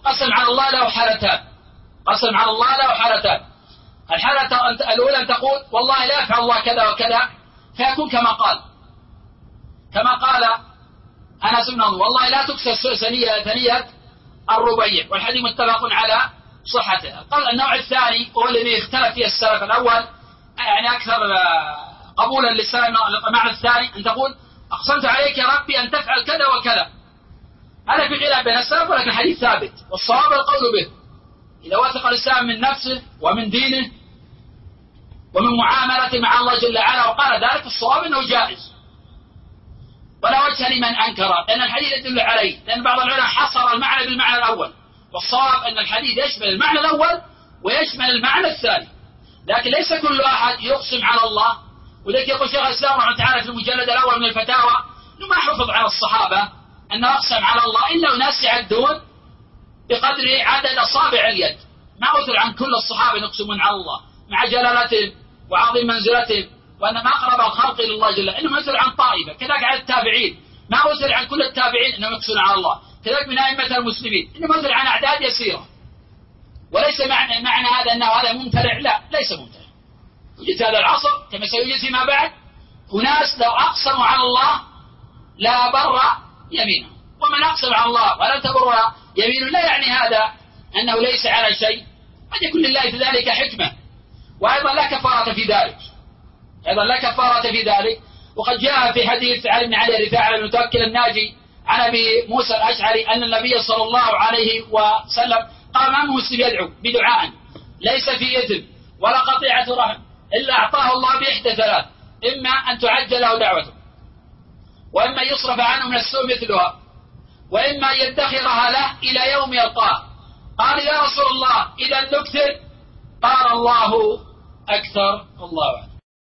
قسم على الله له حالتان. قسم على الله له حالتان. الحالة الأولى أن تقول والله لا يفعل الله كذا وكذا، فيكون كما قال أنس بن نضر والله لا تكسر ثنية الربيع، والحديث متفق على صحته. قال النوع الثاني هو الذي اختلف فيه السلف، الأول يعني أكثر قبولا للمعنى الثاني أن تقول أقسمت عليك يا ربي أن تفعل كذا وكذا. هذا في خلاف بين السلف، ولكن الحديث ثابت والصواب القول به. إذا وثق الإنسان من نفسه ومن دينه ومن معاملته مع الله جل وعلا وقال ذلك، الصواب أنه جائز ولا وجه لمن أنكره، لأن الحديث يدل عليه. لأن بعض العلماء حصر المعنى بالمعنى الأول، والصواب أن الحديث يشمل المعنى الأول ويشمل المعنى الثاني، لكن ليس كل أحد يقسم على الله. ولذلك يقول شيخ الإسلام رحمه الله تعالى في المجلد الأول من الفتاوى أنه ما حفظ على الصحابة أنه أقسم على الله إلا أناس يعدون بقدر عدد أصابع اليد، ما أثر عن كل الصحابة يقسمون على الله مع جلالتهم وعظيم منزلتهم وأن ما أقرب الخلق إلى الله جل، إنما يثر عن طائفة. كذلك على التابعين ما أثر عن كل التابعين أنهم يقسمون على الله، كذلك من أئمة المسلمين إنما يثر عن أعداد يسيرة. وليس معنى هذا أنه هذا ممتنع، لا ليس ممتنع. يوجد هذا العصر كما سيوجد فيما بعد أناس لو أقسموا على الله لا بر يمينه، ومن أقسم على الله ولم تبر يمينه لا يعني هذا أنه ليس على شيء، قد يكون لله في ذلك حكمة. وأيضا لا كفارة في ذلك، أيضا لا كفارة في ذلك. وقد جاء في حديث علي بن علي رفاعة بن متوكل الناجي عن أبي موسى الأشعري أن النبي صلى الله عليه وسلم قال ما من مسلم يدعو بدعاء ليس في إثم ولا قطيعة رحم إلا أعطاه الله بإحدى ثلاث: إما أن تعجل له دعوته، وإما يصرف عنه من السوء مثلها، وإما يدخرها له إلى يوم يلقاه. قال يا رسول الله إذا نكثر؟ قال الله أكثر. الله أعلم.